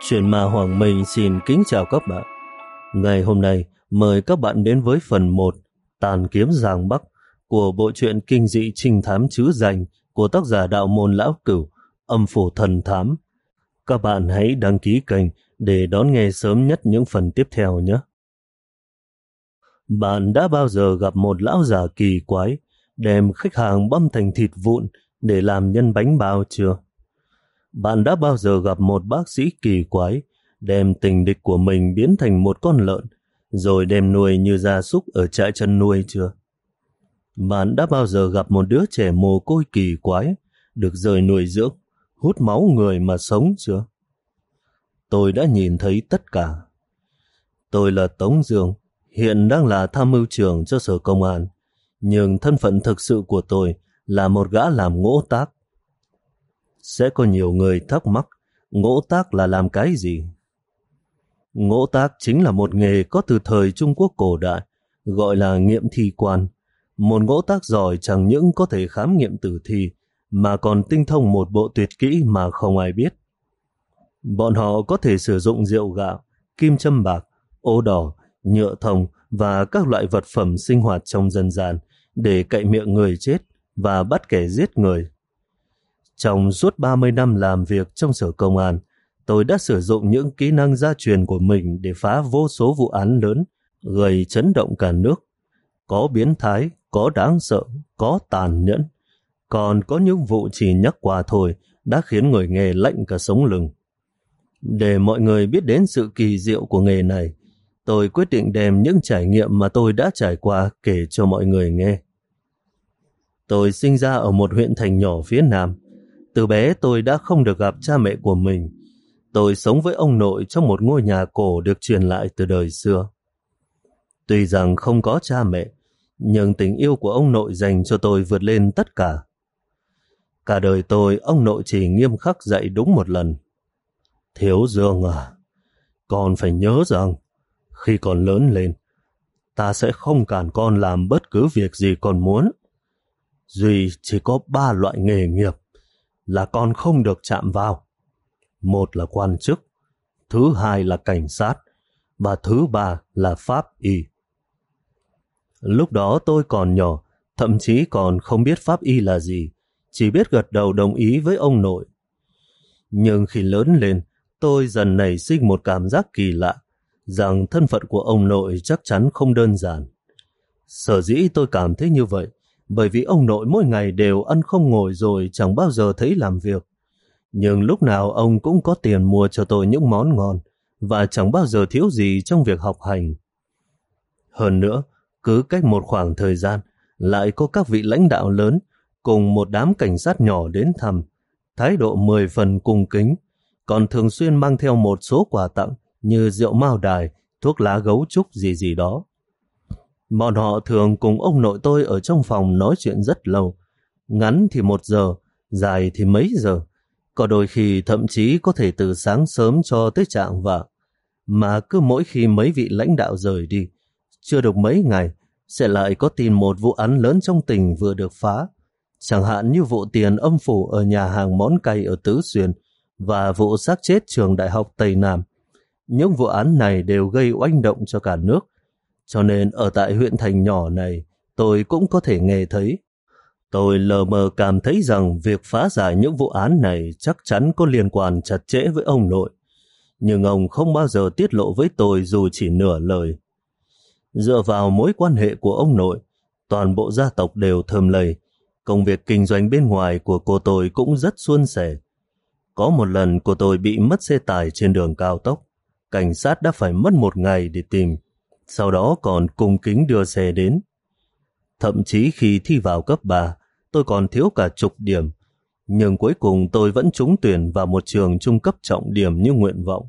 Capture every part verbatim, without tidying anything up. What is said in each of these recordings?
Chuyện ma Hoàng Minh xin kính chào các bạn. Ngày hôm nay mời các bạn đến với phần một Tàn kiếm Giang Bắc của bộ truyện kinh dị trinh thám trứ danh của tác giả Đạo Môn Lão Cửu, Âm Phủ Thần Thám. Các bạn hãy đăng ký kênh để đón nghe sớm nhất những phần tiếp theo nhé. Bạn đã bao giờ gặp một lão già kỳ quái đem khách hàng băm thành thịt vụn để làm nhân bánh bao chưa? Bạn đã bao giờ gặp một bác sĩ kỳ quái đem tình địch của mình biến thành một con lợn rồi đem nuôi như gia súc ở trại chăn nuôi chưa? Bạn đã bao giờ gặp một đứa trẻ mồ côi kỳ quái được rời nuôi dưỡng, hút máu người mà sống chưa? Tôi đã nhìn thấy tất cả. Tôi là Tống Dương, hiện đang là tham mưu trưởng cho Sở Công an, nhưng thân phận thực sự của tôi là một gã làm ngỗ tác. Sẽ có nhiều người thắc mắc, ngỗ tác là làm cái gì? Ngỗ tác chính là một nghề có từ thời Trung Quốc cổ đại, gọi là nghiệm thi quan. Một ngỗ tác giỏi chẳng những có thể khám nghiệm tử thi, mà còn tinh thông một bộ tuyệt kỹ mà không ai biết. Bọn họ có thể sử dụng rượu gạo, kim châm bạc, ố đỏ, nhựa thông và các loại vật phẩm sinh hoạt trong dân gian để cậy miệng người chết và bắt kẻ giết người. Trong suốt ba mươi năm làm việc trong Sở Công an, tôi đã sử dụng những kỹ năng gia truyền của mình để phá vô số vụ án lớn, gây chấn động cả nước. Có biến thái, có đáng sợ, có tàn nhẫn. Còn có những vụ chỉ nhắc qua thôi đã khiến người nghe lạnh cả sống lưng. Để mọi người biết đến sự kỳ diệu của nghề này, tôi quyết định đem những trải nghiệm mà tôi đã trải qua kể cho mọi người nghe. Tôi sinh ra ở một huyện thành nhỏ phía Nam. Từ bé tôi đã không được gặp cha mẹ của mình. Tôi sống với ông nội trong một ngôi nhà cổ được truyền lại từ đời xưa. Tuy rằng không có cha mẹ, nhưng tình yêu của ông nội dành cho tôi vượt lên tất cả. Cả đời tôi, ông nội chỉ nghiêm khắc dạy đúng một lần. Thiếu Dương à, con phải nhớ rằng, khi con lớn lên, ta sẽ không cản con làm bất cứ việc gì con muốn. Duy chỉ có ba loại nghề nghiệp là con không được chạm vào. Một là quan chức, thứ hai là cảnh sát, và thứ ba là pháp y. Lúc đó tôi còn nhỏ, thậm chí còn không biết pháp y là gì, chỉ biết gật đầu đồng ý với ông nội. Nhưng khi lớn lên, tôi dần nảy sinh một cảm giác kỳ lạ, rằng thân phận của ông nội chắc chắn không đơn giản. Sở dĩ tôi cảm thấy như vậy, bởi vì ông nội mỗi ngày đều ăn không ngồi rồi chẳng bao giờ thấy làm việc. Nhưng lúc nào ông cũng có tiền mua cho tôi những món ngon và chẳng bao giờ thiếu gì trong việc học hành. Hơn nữa, cứ cách một khoảng thời gian lại có các vị lãnh đạo lớn cùng một đám cảnh sát nhỏ đến thăm, thái độ mười phần cung kính, còn thường xuyên mang theo một số quà tặng như rượu mao đài, thuốc lá gấu trúc gì gì đó. Bọn họ thường cùng ông nội tôi ở trong phòng nói chuyện rất lâu, ngắn thì một giờ, dài thì mấy giờ, có đôi khi thậm chí có thể từ sáng sớm cho tới chạng vạng. Mà cứ mỗi khi mấy vị lãnh đạo rời đi, chưa được mấy ngày, sẽ lại có tin một vụ án lớn trong tỉnh vừa được phá, chẳng hạn như vụ tiền âm phủ ở nhà hàng món cay ở Tứ Xuyên và vụ xác chết trường Đại học Tây Nam. Những vụ án này đều gây oanh động cho cả nước, cho nên ở tại huyện thành nhỏ này tôi cũng có thể nghe thấy. Tôi lờ mờ cảm thấy rằng việc phá giải những vụ án này chắc chắn có liên quan chặt chẽ với ông nội, nhưng ông không bao giờ tiết lộ với tôi dù chỉ nửa lời. Dựa vào mối quan hệ của ông nội, toàn bộ gia tộc đều thơm lây, công việc kinh doanh bên ngoài của cô tôi cũng rất suôn sẻ. Có một lần cô tôi bị mất xe tải trên đường cao tốc, cảnh sát đã phải mất một ngày để tìm, sau đó còn cung kính đưa xe đến. Thậm chí khi thi vào cấp ba, tôi còn thiếu cả chục điểm, nhưng cuối cùng tôi vẫn trúng tuyển vào một trường trung cấp trọng điểm như nguyện vọng.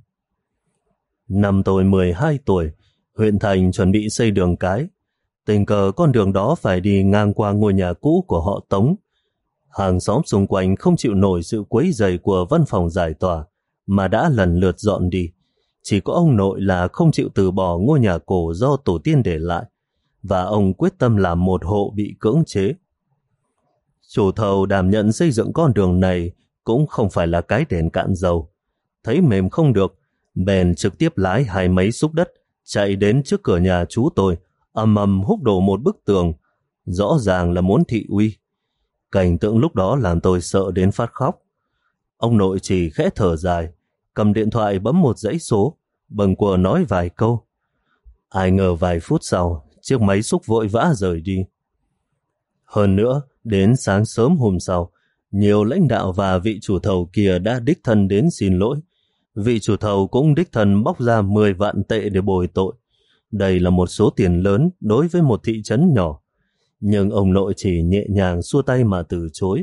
Năm tôi mười hai tuổi, huyện thành chuẩn bị xây đường cái. Tình cờ con đường đó phải đi ngang qua ngôi nhà cũ của họ Tống. Hàng xóm xung quanh không chịu nổi sự quấy rầy của văn phòng giải tỏa mà đã lần lượt dọn đi. Chỉ có ông nội là không chịu từ bỏ ngôi nhà cổ do tổ tiên để lại, và ông quyết tâm làm một hộ bị cưỡng chế. Chủ thầu đảm nhận xây dựng con đường này cũng không phải là cái đèn cạn dầu. Thấy mềm không được, bèn trực tiếp lái hai máy xúc đất chạy đến trước cửa nhà chú tôi, ầm ầm húc đổ một bức tường, rõ ràng là muốn thị uy. Cảnh tượng lúc đó làm tôi sợ đến phát khóc. Ông nội chỉ khẽ thở dài, cầm điện thoại bấm một dãy số, bâng quơ nói vài câu. Ai ngờ vài phút sau, chiếc máy xúc vội vã rời đi. Hơn nữa, đến sáng sớm hôm sau, nhiều lãnh đạo và vị chủ thầu kia đã đích thân đến xin lỗi. Vị chủ thầu cũng đích thân bóc ra mười vạn tệ để bồi tội. Đây là một số tiền lớn đối với một thị trấn nhỏ. Nhưng ông nội chỉ nhẹ nhàng xua tay mà từ chối.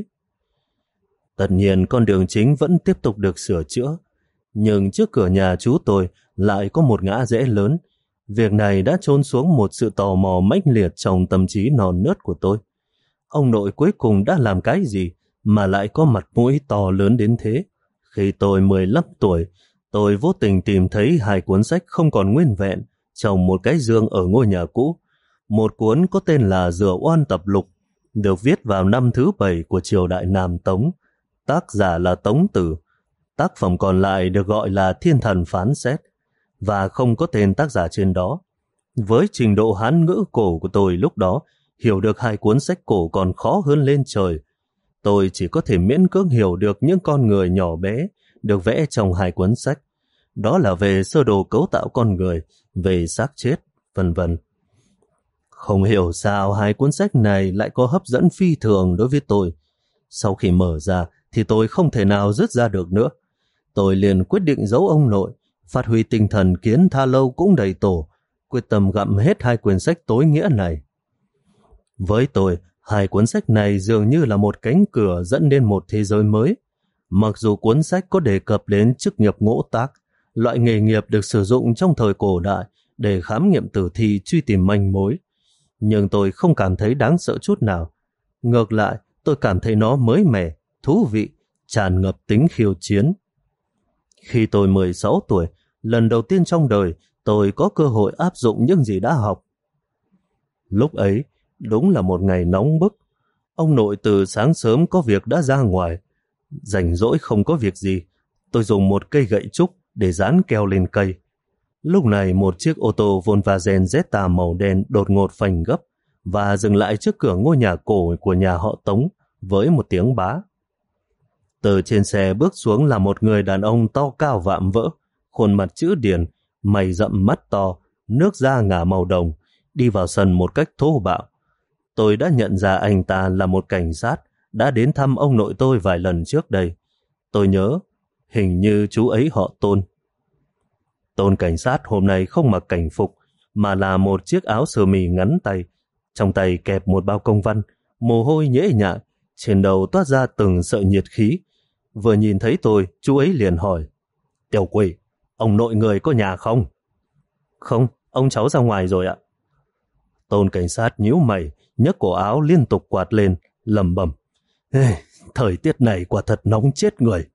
Tất nhiên con đường chính vẫn tiếp tục được sửa chữa. Nhưng trước cửa nhà chú tôi lại có một ngã rẽ lớn. Việc này đã chôn xuống một sự tò mò mãnh liệt trong tâm trí non nớt của tôi. Ông nội cuối cùng đã làm cái gì mà lại có mặt mũi to lớn đến thế? Khi tôi mười lăm tuổi, tôi vô tình tìm thấy hai cuốn sách không còn nguyên vẹn trong một cái giường ở ngôi nhà cũ. Một cuốn có tên là Rửa Oan Tập Lục, được viết vào năm thứ bảy của triều đại Nam Tống. Tác giả là Tống Tử. Tác phẩm còn lại được gọi là Thiên Thần Phán Xét, và không có tên tác giả trên đó. Với trình độ Hán ngữ cổ của tôi lúc đó, hiểu được hai cuốn sách cổ còn khó hơn lên trời. Tôi chỉ có thể miễn cưỡng hiểu được những con người nhỏ bé được vẽ trong hai cuốn sách. Đó là về sơ đồ cấu tạo con người, về xác chết, vân vân. Không hiểu sao hai cuốn sách này lại có hấp dẫn phi thường đối với tôi. Sau khi mở ra thì tôi không thể nào dứt ra được nữa. Tôi liền quyết định giấu ông nội, phát huy tinh thần kiến tha lâu cũng đầy tổ, quyết tâm gặm hết hai quyển sách tối nghĩa này. Với tôi, hai cuốn sách này dường như là một cánh cửa dẫn đến một thế giới mới. Mặc dù cuốn sách có đề cập đến chức nghiệp ngỗ tác, loại nghề nghiệp được sử dụng trong thời cổ đại để khám nghiệm tử thi truy tìm manh mối, nhưng tôi không cảm thấy đáng sợ chút nào. Ngược lại, tôi cảm thấy nó mới mẻ, thú vị, tràn ngập tính khiêu chiến. Khi tôi mười sáu tuổi, lần đầu tiên trong đời tôi có cơ hội áp dụng những gì đã học. Lúc ấy, đúng là một ngày nóng bức. Ông nội từ sáng sớm có việc đã ra ngoài. Rảnh rỗi không có việc gì, tôi dùng một cây gậy trúc để dán keo lên cây. Lúc này một chiếc ô tô Volkswagen Jetta màu đen đột ngột phanh gấp và dừng lại trước cửa ngôi nhà cổ của nhà họ Tống với một tiếng bá. Từ trên xe bước xuống là một người đàn ông to cao vạm vỡ, khuôn mặt chữ điền, mày rậm mắt to, nước da ngả màu đồng, đi vào sân một cách thô bạo. Tôi đã nhận ra anh ta là một cảnh sát đã đến thăm ông nội tôi vài lần trước đây. Tôi nhớ, hình như chú ấy họ Tôn. Tôn cảnh sát hôm nay không mặc cảnh phục, mà là một chiếc áo sơ mi ngắn tay, trong tay kẹp một bao công văn, mồ hôi nhễ nhại, trên đầu toát ra từng sợi nhiệt khí. Vừa nhìn thấy tôi, chú ấy liền hỏi: Tiểu Quỷ, ông nội người có nhà không? Không, ông cháu ra ngoài rồi ạ. Tôn cảnh sát nhíu mày, nhấc cổ áo liên tục quạt lên, lẩm bẩm: Ê, thời tiết này quả thật nóng chết người.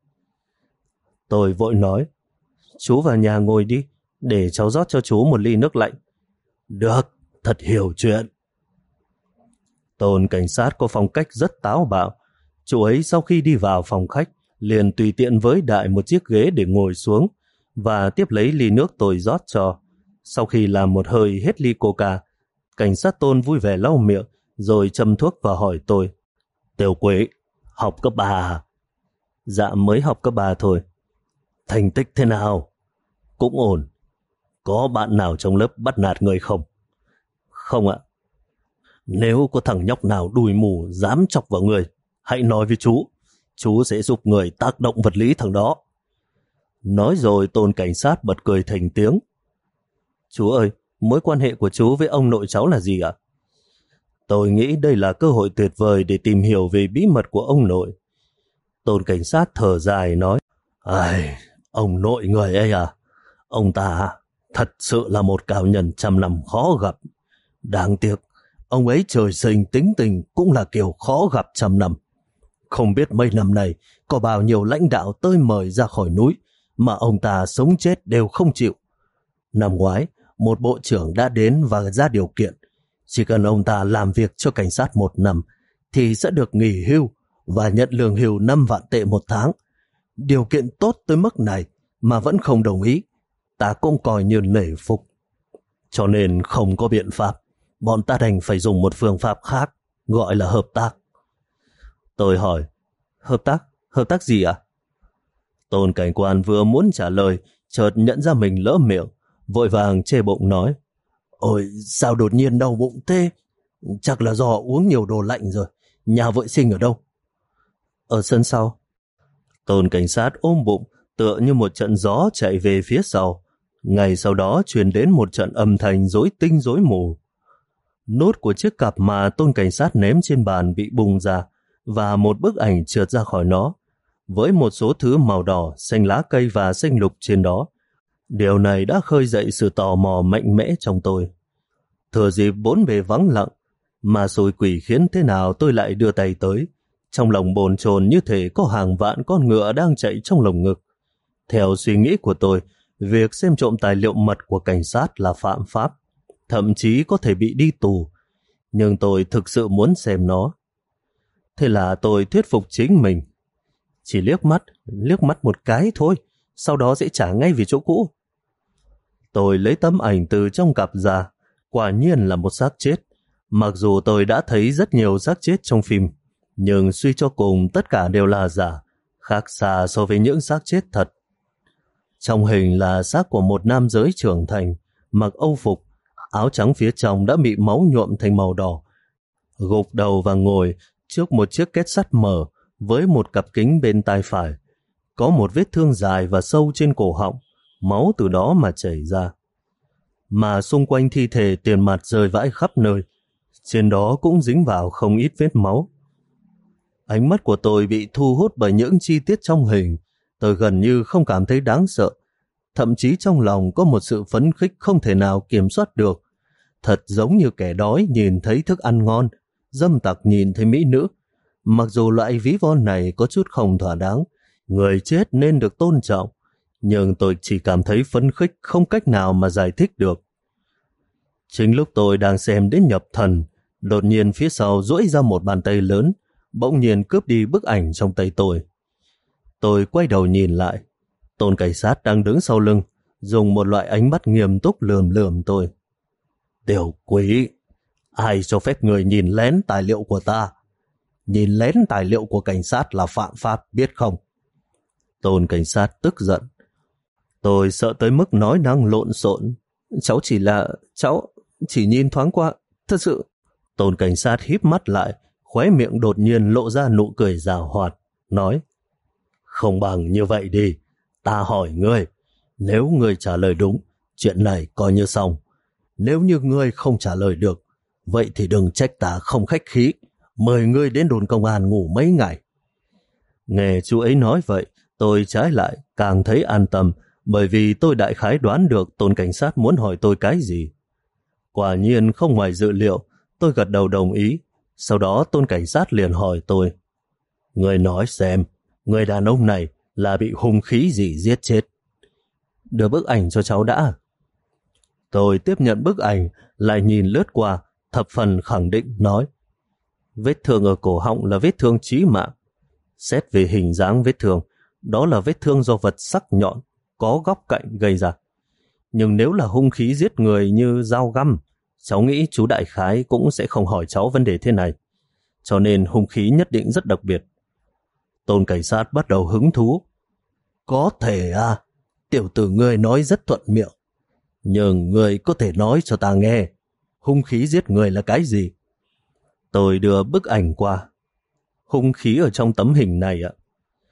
Tôi vội nói: Chú vào nhà ngồi đi, để cháu rót cho chú một ly nước lạnh. Được, thật hiểu chuyện. Tôn cảnh sát có phong cách rất táo bạo. Chú ấy sau khi đi vào phòng khách, liền tùy tiện với đại một chiếc ghế để ngồi xuống và tiếp lấy ly nước tôi rót cho. Sau khi làm một hơi hết ly coca, cảnh sát Tôn vui vẻ lau miệng rồi châm thuốc và hỏi tôi: Tiểu Quỷ, học cấp ba à? Dạ mới học cấp ba thôi. Thành tích thế nào? Cũng ổn. Có bạn nào trong lớp bắt nạt người không? Không ạ. Nếu có thằng nhóc nào đùi mù dám chọc vào người, hãy nói với chú. Chú sẽ giúp người tác động vật lý thằng đó. Nói rồi Tôn cảnh sát bật cười thành tiếng. Chú ơi, mối quan hệ của chú với ông nội cháu là gì ạ? Tôi nghĩ đây là cơ hội tuyệt vời để tìm hiểu về bí mật của ông nội. Tôn cảnh sát thở dài nói: Ai, ông nội người ấy à? Ông ta thật sự là một cao nhân trăm năm khó gặp. Đáng tiếc, ông ấy trời sinh tính tình cũng là kiểu khó gặp trăm năm. Không biết mấy năm này có bao nhiêu lãnh đạo tới mời ra khỏi núi mà ông ta sống chết đều không chịu. Năm ngoái, một bộ trưởng đã đến và ra điều kiện. Chỉ cần ông ta làm việc cho cảnh sát một năm thì sẽ được nghỉ hưu và nhận lương hưu năm vạn tệ một tháng. Điều kiện tốt tới mức này mà vẫn không đồng ý ta cũng coi như nể phục. Cho nên không có biện pháp, bọn ta đành phải dùng một phương pháp khác, gọi là hợp tác. Tôi hỏi, hợp tác? Hợp tác gì ạ? Tôn cảnh quan vừa muốn trả lời, chợt nhận ra mình lỡ miệng, vội vàng chê bụng nói, ôi sao đột nhiên đau bụng thế? Chắc là do uống nhiều đồ lạnh rồi. Nhà vệ sinh ở đâu? Ở sân sau. Tôn cảnh sát ôm bụng, tựa như một trận gió chạy về phía sau. Ngày sau đó truyền đến một trận âm thanh rối tinh rối mù. Nốt của chiếc cặp mà tôn cảnh sát ném trên bàn bị bung ra, và một bức ảnh trượt ra khỏi nó, với một số thứ màu đỏ, xanh lá cây và xanh lục trên đó. Điều này đã khơi dậy sự tò mò mạnh mẽ trong tôi. Thừa dịp bốn bề vắng lặng, mà xui quỷ khiến thế nào tôi lại đưa tay tới, trong lòng bồn chồn như thể có hàng vạn con ngựa đang chạy trong lồng ngực. Theo suy nghĩ của tôi, việc xem trộm tài liệu mật của cảnh sát là phạm pháp, thậm chí có thể bị đi tù, nhưng tôi thực sự muốn xem nó. Thế là tôi thuyết phục chính mình. Chỉ liếc mắt, liếc mắt một cái thôi, sau đó sẽ trả ngay về chỗ cũ. Tôi lấy tấm ảnh từ trong cặp ra, quả nhiên là một xác chết. Mặc dù tôi đã thấy rất nhiều xác chết trong phim, nhưng suy cho cùng tất cả đều là giả, khác xa so với những xác chết thật. Trong hình là xác của một nam giới trưởng thành, mặc âu phục, áo trắng phía trong đã bị máu nhuộm thành màu đỏ, gục đầu và ngồi trước một chiếc két sắt mở với một cặp kính bên tai phải. Có một vết thương dài và sâu trên cổ họng, máu từ đó mà chảy ra. Mà xung quanh thi thể tiền mặt rơi vãi khắp nơi, trên đó cũng dính vào không ít vết máu. Ánh mắt của tôi bị thu hút bởi những chi tiết trong hình. Tôi gần như không cảm thấy đáng sợ, thậm chí trong lòng có một sự phấn khích không thể nào kiểm soát được. Thật giống như kẻ đói nhìn thấy thức ăn ngon, dâm tặc nhìn thấy mỹ nữ. Mặc dù loại ví von này có chút không thỏa đáng, người chết nên được tôn trọng, nhưng tôi chỉ cảm thấy phấn khích không cách nào mà giải thích được. Chính lúc tôi đang xem đến nhập thần, đột nhiên phía sau duỗi ra một bàn tay lớn, bỗng nhiên cướp đi bức ảnh trong tay tôi. Tôi quay đầu nhìn lại, tôn cảnh sát đang đứng sau lưng, dùng một loại ánh mắt nghiêm túc lườm lườm tôi. Tiểu quỷ, ai cho phép người nhìn lén tài liệu của ta? Nhìn lén tài liệu của cảnh sát là phạm pháp, biết không? Tôn cảnh sát tức giận. Tôi sợ tới mức nói năng lộn xộn. Cháu chỉ là... cháu chỉ nhìn thoáng qua, thật sự. Tôn cảnh sát híp mắt lại, khóe miệng đột nhiên lộ ra nụ cười giảo hoạt, nói: Không bằng như vậy đi, ta hỏi ngươi, nếu ngươi trả lời đúng, chuyện này coi như xong. Nếu như ngươi không trả lời được, vậy thì đừng trách ta không khách khí, mời ngươi đến đồn công an ngủ mấy ngày. Nghe chú ấy nói vậy, tôi trái lại càng thấy an tâm, bởi vì tôi đại khái đoán được tôn cảnh sát muốn hỏi tôi cái gì. Quả nhiên không ngoài dự liệu, tôi gật đầu đồng ý. Sau đó tôn cảnh sát liền hỏi tôi: Ngươi nói xem, người đàn ông này là bị hung khí gì giết chết? Đưa bức ảnh cho cháu đã. Tôi tiếp nhận bức ảnh, lại nhìn lướt qua, thập phần khẳng định nói: Vết thương ở cổ họng là vết thương chí mạng. Xét về hình dáng vết thương, đó là vết thương do vật sắc nhọn, có góc cạnh gây ra. Nhưng nếu là hung khí giết người như dao găm, cháu nghĩ chú đại khái cũng sẽ không hỏi cháu vấn đề thế này. Cho nên hung khí nhất định rất đặc biệt. Tôn cảnh sát bắt đầu hứng thú. Có thể à, tiểu tử ngươi nói rất thuận miệng. Nhưng ngươi có thể nói cho ta nghe, hung khí giết người là cái gì? Tôi đưa bức ảnh qua. Hung khí ở trong tấm hình này ạ.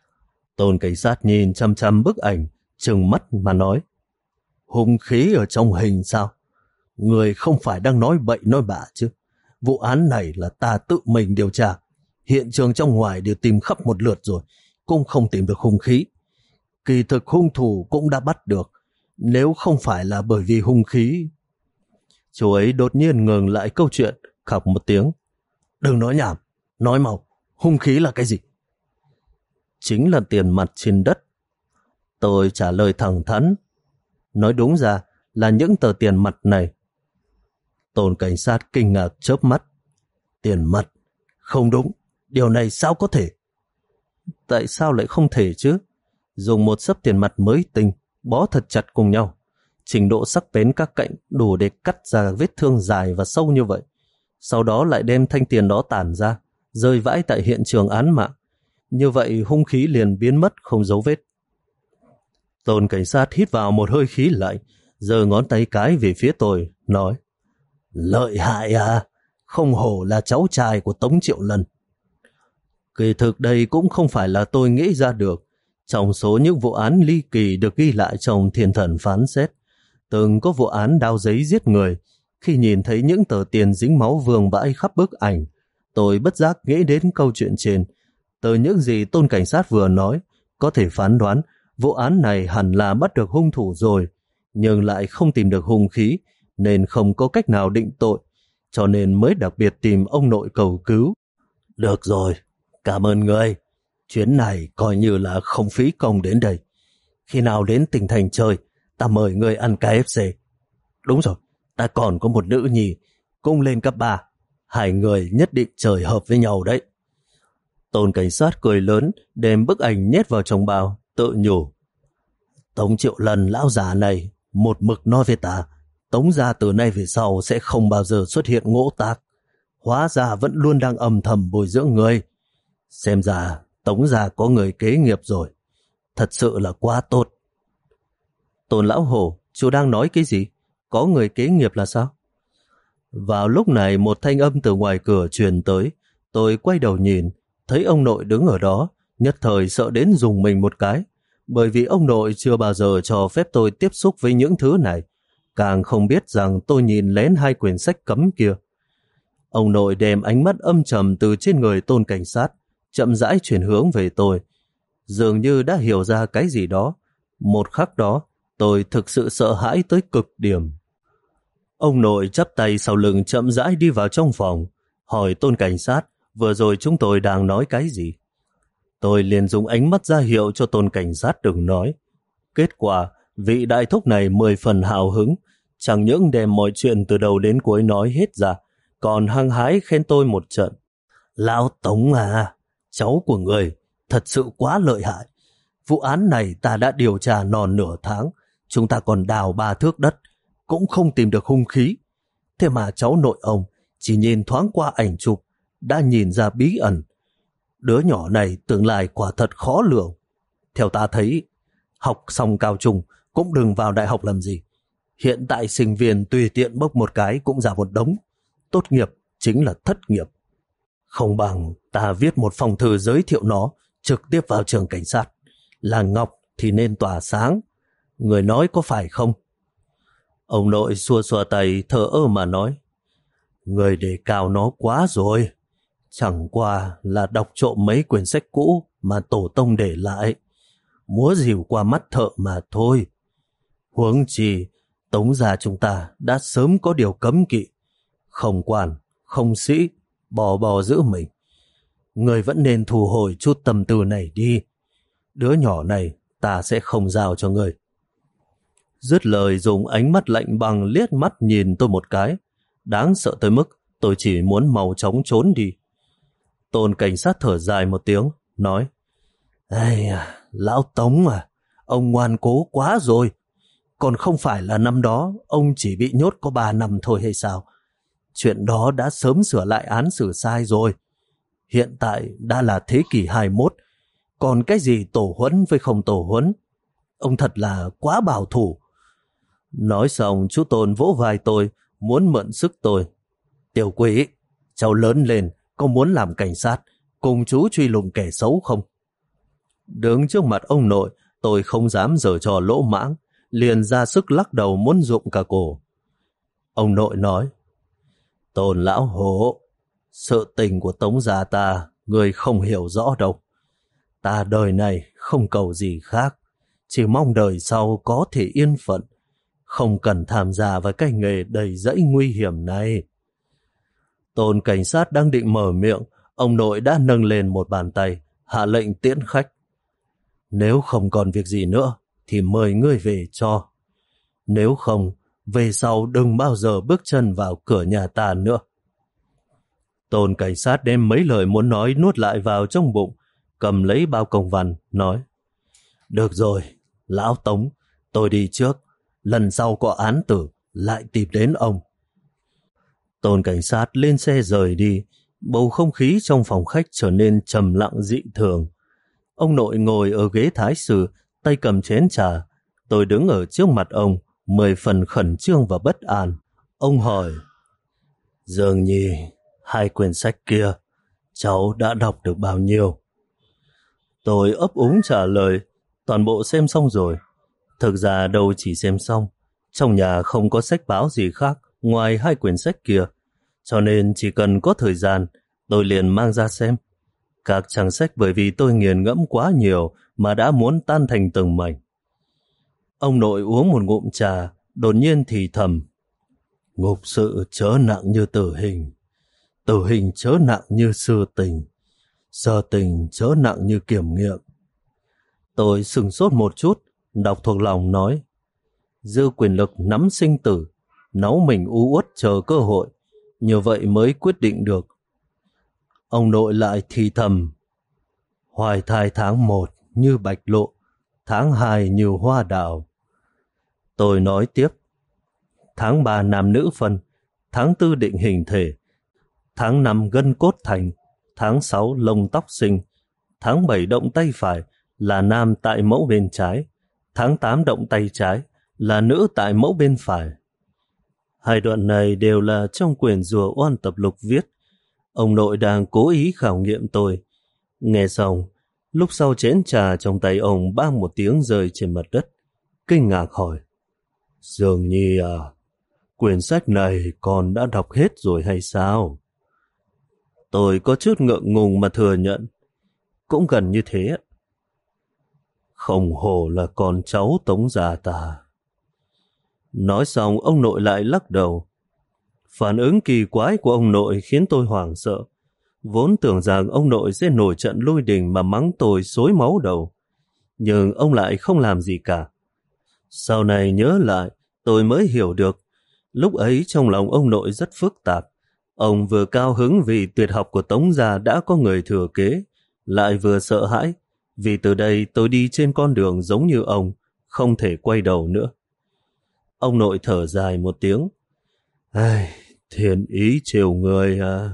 Tôn cảnh sát nhìn chăm chăm bức ảnh, trừng mắt mà nói: Hung khí ở trong hình sao? Người không phải đang nói bậy nói bạ chứ? Vụ án này là ta tự mình điều tra. Hiện trường trong ngoài đều tìm khắp một lượt rồi, cũng không tìm được hung khí. Kỳ thực hung thủ cũng đã bắt được. Nếu không phải là bởi vì hung khí... Chú ấy đột nhiên ngừng lại câu chuyện, khóc một tiếng. Đừng nói nhảm, nói mau, hung khí là cái gì? Chính là tiền mặt trên đất. Tôi trả lời thẳng thắn. Nói đúng ra là những tờ tiền mặt này. Tôn cảnh sát kinh ngạc chớp mắt. Tiền mặt? Không đúng, điều này sao có thể? Tại sao lại không thể chứ? Dùng một xấp tiền mặt mới tinh, bó thật chặt cùng nhau, trình độ sắc bén các cạnh đủ để cắt ra vết thương dài và sâu như vậy. Sau đó lại đem thanh tiền đó tản ra, rơi vãi tại hiện trường án mạng. Như vậy hung khí liền biến mất không dấu vết. Tôn cảnh sát hít vào một hơi khí lạnh, giơ ngón tay cái về phía tôi, nói: lợi hại à, không hổ là cháu trai của Tống Triệu Lân. Kỳ thực đây cũng không phải là tôi nghĩ ra được. Trong số những vụ án ly kỳ được ghi lại trong Thiên Thần phán xét, từng có vụ án đao giấy giết người. Khi nhìn thấy những tờ tiền dính máu vương vãi khắp bức ảnh, tôi bất giác nghĩ đến câu chuyện trên. Từ những gì Tôn cảnh sát vừa nói, có thể phán đoán vụ án này hẳn là bắt được hung thủ rồi, nhưng lại không tìm được hung khí, nên không có cách nào định tội, cho nên mới đặc biệt tìm ông nội cầu cứu. Được rồi, cảm ơn người. Chuyến này coi như là không phí công đến đây. Khi nào đến tỉnh thành chơi, ta mời người ăn ca ép xê. Đúng rồi, ta còn có một nữ nhi, cũng lên cấp ba. Hai người nhất định trời hợp với nhau đấy. Tôn cảnh sát cười lớn, đem bức ảnh nhét vào trong bao, tự nhủ: Tống Triệu Lân lão già này một mực nói với ta, Tống gia từ nay về sau sẽ không bao giờ xuất hiện ngỗ tác. Hóa ra vẫn luôn đang âm thầm bồi dưỡng người. Xem ra Tống gia có người kế nghiệp rồi. Thật sự là quá tốt. Tôn lão hổ, chú đang nói cái gì? Có người kế nghiệp là sao? Vào lúc này một thanh âm từ ngoài cửa truyền tới. Tôi quay đầu nhìn, thấy ông nội đứng ở đó, nhất thời sợ đến rùng mình một cái, bởi vì ông nội chưa bao giờ cho phép tôi tiếp xúc với những thứ này, càng không biết rằng tôi nhìn lén hai quyển sách cấm kia. Ông nội đem ánh mắt âm trầm từ trên người Tôn cảnh sát, chậm rãi chuyển hướng về tôi, dường như đã hiểu ra cái gì đó. Một khắc đó, tôi thực sự sợ hãi tới cực điểm. Ông nội chắp tay sau lưng chậm rãi đi vào trong phòng, hỏi Tôn cảnh sát vừa rồi chúng tôi đang nói cái gì. Tôi liền dùng ánh mắt ra hiệu cho Tôn cảnh sát đừng nói. Kết quả, vị đại thúc này mười phần hào hứng, chẳng những đem mọi chuyện từ đầu đến cuối nói hết ra, còn hăng hái khen tôi một trận. Lão Tống à, cháu của người thật sự quá lợi hại. Vụ án này ta đã điều tra non nửa tháng, chúng ta còn đào ba thước đất, cũng không tìm được hung khí. Thế mà cháu nội ông chỉ nhìn thoáng qua ảnh chụp, đã nhìn ra bí ẩn. Đứa nhỏ này tương lai quả thật khó lường. Theo ta thấy, học xong cao trung cũng đừng vào đại học làm gì. Hiện tại sinh viên tùy tiện bốc một cái cũng ra một đống. Tốt nghiệp chính là thất nghiệp. Không bằng ta viết một phong thư giới thiệu nó trực tiếp vào trường cảnh sát. Là ngọc thì nên tỏa sáng. Người nói có phải không? Ông nội xua xua tay thờ ơ mà nói: Người đề cao nó quá rồi. Chẳng qua là đọc trộm mấy quyển sách cũ mà tổ tông để lại, múa rìu qua mắt thợ mà thôi. Huống chi Tống gia chúng ta đã sớm có điều cấm kỵ, không quan, không sĩ, bò bò giữ mình. Người vẫn nên thu hồi chút tâm tư này đi. Đứa nhỏ này ta sẽ không giao cho người. Dứt lời dùng ánh mắt lạnh băng liếc mắt nhìn tôi một cái, đáng sợ tới mức tôi chỉ muốn mau chóng trốn đi. Tôn cảnh sát thở dài một tiếng, nói: Ây à, lão Tống à, ông ngoan cố quá rồi. Còn không phải là năm đó ông chỉ bị nhốt có ba năm thôi hay sao? Chuyện đó đã sớm sửa lại án xử sai rồi. Hiện tại đã là thế kỷ hai mươi mốt, còn cái gì tổ huấn với không tổ huấn? Ông thật là quá bảo thủ. Nói xong chú Tôn vỗ vai tôi, muốn mượn sức tôi. Tiểu quỷ, cháu lớn lên có muốn làm cảnh sát cùng chú truy lùng kẻ xấu không? Đứng trước mặt ông nội, tôi không dám giở trò lỗ mãng, liền ra sức lắc đầu muốn rụng cả cổ. Ông nội nói: Tôn lão hổ, sự tình của Tống gia ta người không hiểu rõ đâu. Ta đời này không cầu gì khác, chỉ mong đời sau có thể yên phận, không cần tham gia vào cái nghề đầy dẫy nguy hiểm này. Tôn cảnh sát đang định mở miệng, ông nội đã nâng lên một bàn tay, hạ lệnh tiễn khách. Nếu không còn việc gì nữa, thì mời ngươi về cho. Nếu không, về sau đừng bao giờ bước chân vào cửa nhà ta nữa. Tôn cảnh sát đem mấy lời muốn nói nuốt lại vào trong bụng, cầm lấy bao công văn, nói: Được rồi, lão Tống, tôi đi trước. lần sau có án tử lại tìm đến ông. Tôn cảnh sát lên xe rời đi, bầu không khí trong phòng khách trở nên trầm lặng dị thường. Ông nội ngồi ở ghế thái sư, tay cầm chén trà. Tôi đứng ở trước mặt ông, mười phần khẩn trương và bất an. Ông hỏi, Dương Nhi, hai quyển sách kia, cháu đã đọc được bao nhiêu? Tôi ấp úng trả lời, toàn bộ xem xong rồi. Thực ra đâu chỉ xem xong, trong nhà không có sách báo gì khác ngoài hai quyển sách kia, cho nên chỉ cần có thời gian, tôi liền mang ra xem. Các trang sách bởi vì tôi nghiền ngẫm quá nhiều mà đã muốn tan thành từng mảnh. Ông nội uống một ngụm trà, đột nhiên thì thầm, ngục sự chớ nặng như tử hình, tử hình chớ nặng như sư tình, sơ tình chớ nặng như kiểm nghiệm. Tôi sửng sốt một chút, đọc thuộc lòng nói, dư quyền lực nắm sinh tử, náu mình u uất chờ cơ hội, như vậy mới quyết định được. Ông nội lại thì thầm, hoài thai tháng một như bạch lộ, tháng hai như hoa đào. Tôi nói tiếp, tháng ba nam nữ phân, tháng tư định hình thể, tháng năm gân cốt thành, tháng sáu lông tóc sinh, tháng bảy động tay phải là nam tại mẫu bên trái, tháng tám động tay trái là nữ tại mẫu bên phải. Hai đoạn này đều là trong quyển Rùa Oan Tập Lục viết. Ông nội đang cố ý khảo nghiệm tôi. Nghe xong, lúc sau chén trà trong tay ông bang một tiếng rơi trên mặt đất, kinh ngạc hỏi, Dương Nhi à, quyển sách này con đã đọc hết rồi hay sao? Tôi có chút ngượng ngùng mà thừa nhận, cũng gần như thế. Không hổ là con cháu Tống gia ta. Nói xong ông nội lại lắc đầu. Phản ứng kỳ quái của ông nội khiến tôi hoảng sợ. Vốn tưởng rằng ông nội sẽ nổi trận lôi đình mà mắng tôi xối máu đầu. Nhưng ông lại không làm gì cả. Sau này nhớ lại, tôi mới hiểu được. Lúc ấy trong lòng ông nội rất phức tạp. Ông vừa cao hứng vì tuyệt học của Tống gia đã có người thừa kế, lại vừa sợ hãi, vì từ đây tôi đi trên con đường giống như ông, không thể quay đầu nữa. Ông nội thở dài một tiếng. Ai, thiên ý chiều người à.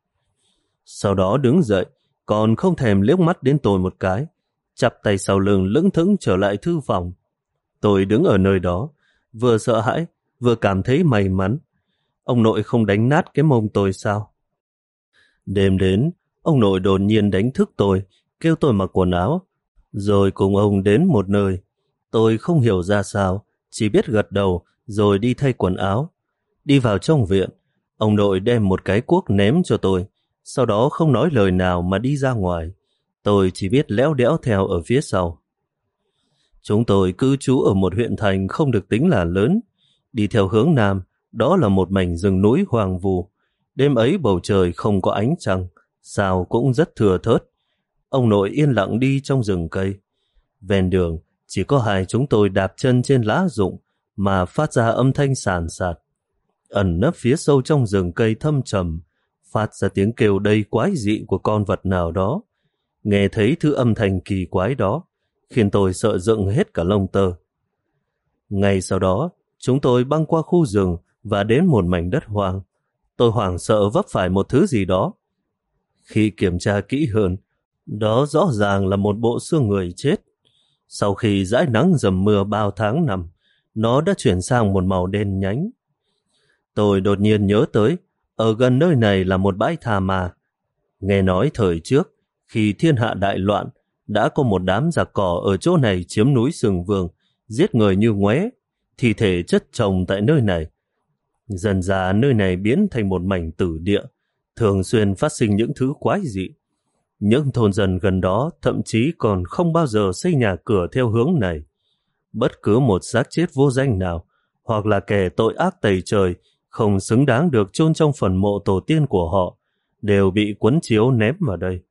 Sau đó đứng dậy, còn không thèm liếc mắt đến tôi một cái, chắp tay sau lưng lững thững trở lại thư phòng. Tôi đứng ở nơi đó, vừa sợ hãi, vừa cảm thấy may mắn. Ông nội không đánh nát cái mông tôi sao? Đêm đến, ông nội đột nhiên đánh thức tôi, kêu tôi mặc quần áo, rồi cùng ông đến một nơi. Tôi không hiểu ra sao, chỉ biết gật đầu rồi đi thay quần áo. Đi vào trong viện, ông nội đem một cái cuốc ném cho tôi, sau đó không nói lời nào mà đi ra ngoài. Tôi chỉ biết léo đẽo theo ở phía sau. Chúng tôi cư trú ở một huyện thành không được tính là lớn. Đi theo hướng nam, đó là một mảnh rừng núi hoang vu. Đêm ấy bầu trời không có ánh trăng, sao cũng rất thưa thớt. Ông nội yên lặng đi trong rừng cây. Ven đường, chỉ có hai chúng tôi đạp chân trên lá rụng mà phát ra âm thanh sàn sạt. Ẩn nấp phía sâu trong rừng cây thâm trầm, phát ra tiếng kêu đầy quái dị của con vật nào đó. Nghe thấy thứ âm thanh kỳ quái đó, khiến tôi sợ dựng hết cả lông tơ. Ngay sau đó, chúng tôi băng qua khu rừng và đến một mảnh đất hoang. Tôi hoảng sợ vấp phải một thứ gì đó. Khi kiểm tra kỹ hơn, đó rõ ràng là một bộ xương người chết. Sau khi dãi nắng dầm mưa bao tháng năm, nó đã chuyển sang một màu đen nhánh. Tôi đột nhiên nhớ tới, ở gần nơi này là một bãi tha ma. Nghe nói thời trước, khi thiên hạ đại loạn, đã có một đám giặc cỏ ở chỗ này chiếm núi Sừng Vương, giết người như ngoé, thi thể chất chồng tại nơi này. Dần dà nơi này biến thành một mảnh tử địa, thường xuyên phát sinh những thứ quái dị. Những thôn dân gần đó thậm chí còn không bao giờ xây nhà cửa theo hướng này. Bất cứ một xác chết vô danh nào, hoặc là kẻ tội ác tày trời, không xứng đáng được chôn trong phần mộ tổ tiên của họ, đều bị quấn chiếu ném vào đây.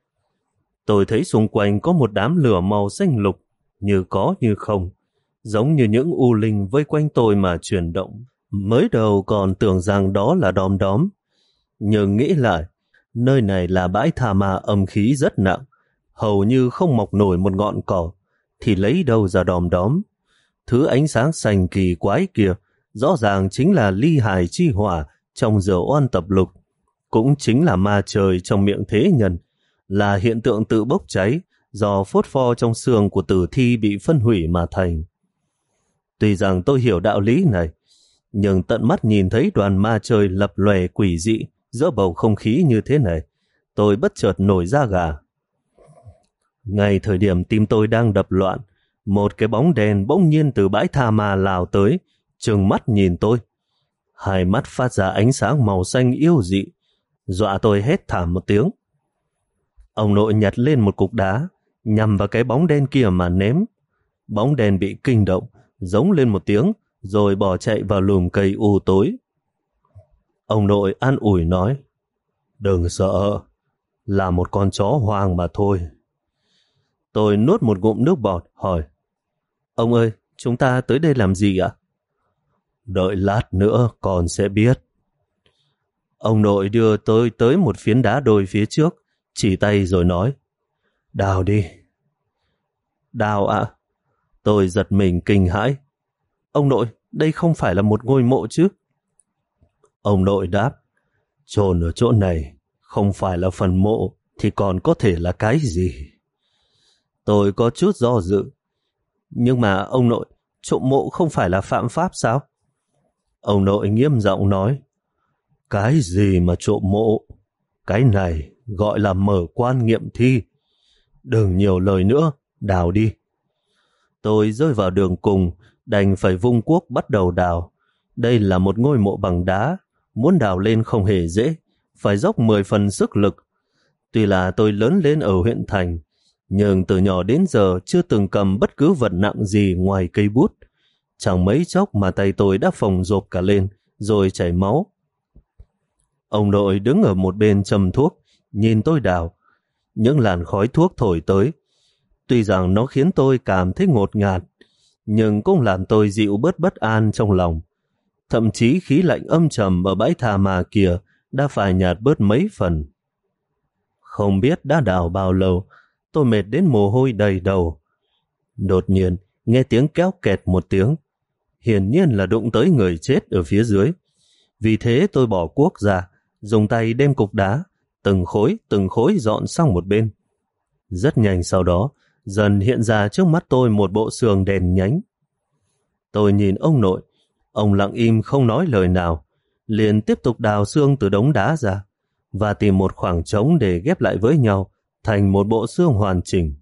Tôi thấy xung quanh có một đám lửa màu xanh lục, như có như không, giống như những u linh vây quanh tôi mà chuyển động. Mới đầu còn tưởng rằng đó là đom đóm, nhưng nghĩ lại, nơi này là bãi tha ma âm khí rất nặng, hầu như không mọc nổi một ngọn cỏ, thì lấy đâu ra đom đóm. Thứ ánh sáng xanh kỳ quái kia rõ ràng chính là ly hài chi hỏa trong giờ oan tập lục, cũng chính là ma trời trong miệng thế nhân, là hiện tượng tự bốc cháy do phốt pho trong xương của tử thi bị phân hủy mà thành. Tuy rằng tôi hiểu đạo lý này, nhưng tận mắt nhìn thấy đoàn ma trời lập lòe quỷ dị giữa bầu không khí như thế này, tôi bất chợt nổi da gà. Ngay thời điểm tim tôi đang đập loạn, một cái bóng đèn bỗng nhiên từ bãi tha ma lao tới, trừng mắt nhìn tôi. Hai mắt phát ra ánh sáng màu xanh yêu dị, dọa tôi hét thảm một tiếng. Ông nội nhặt lên một cục đá, nhằm vào cái bóng đen kia mà ném. Bóng đen bị kinh động, giống lên một tiếng, rồi bỏ chạy vào lùm cây u tối. Ông nội an ủi nói, đừng sợ, là một con chó hoang mà thôi. Tôi nuốt một ngụm nước bọt, hỏi, ông ơi, chúng ta tới đây làm gì ạ? Đợi lát nữa con sẽ biết. Ông nội đưa tôi tới một phiến đá đồi phía trước, chỉ tay rồi nói, đào đi. Đào ạ? Tôi giật mình kinh hãi. Ông nội, đây không phải là một ngôi mộ chứ? Ông nội đáp, chôn ở chỗ này không phải là phần mộ thì còn có thể là cái gì? Tôi có chút do dự. Nhưng mà ông nội, trộm mộ không phải là phạm pháp sao? Ông nội nghiêm giọng nói, cái gì mà trộm mộ? Cái này gọi là mở quan nghiệm thi. Đừng nhiều lời nữa, đào đi. Tôi rơi vào đường cùng, đành phải vung cuốc bắt đầu đào. Đây là một ngôi mộ bằng đá, muốn đào lên không hề dễ, phải dốc mười phần sức lực. Tuy là tôi lớn lên ở huyện thành, nhưng từ nhỏ đến giờ chưa từng cầm bất cứ vật nặng gì ngoài cây bút. Chẳng mấy chốc mà tay tôi đã phồng rộp cả lên, rồi chảy máu. Ông nội đứng ở một bên châm thuốc, nhìn tôi đào. Những làn khói thuốc thổi tới. Tuy rằng nó khiến tôi cảm thấy ngột ngạt, nhưng cũng làm tôi dịu bớt bất an trong lòng. Thậm chí khí lạnh âm trầm ở bãi tha ma kia đã phải nhạt bớt mấy phần. Không biết đã đào bao lâu, tôi mệt đến mồ hôi đầy đầu. Đột nhiên, nghe tiếng kéo kẹt một tiếng. Hiển nhiên là đụng tới người chết ở phía dưới. Vì thế tôi bỏ cuốc ra, dùng tay đem cục đá, từng khối từng khối dọn sang một bên. Rất nhanh sau đó, dần hiện ra trước mắt tôi một bộ xương đèn nhánh. Tôi nhìn ông nội, ông lặng im không nói lời nào, liền tiếp tục đào xương từ đống đá ra, và tìm một khoảng trống để ghép lại với nhau, thành một bộ xương hoàn chỉnh.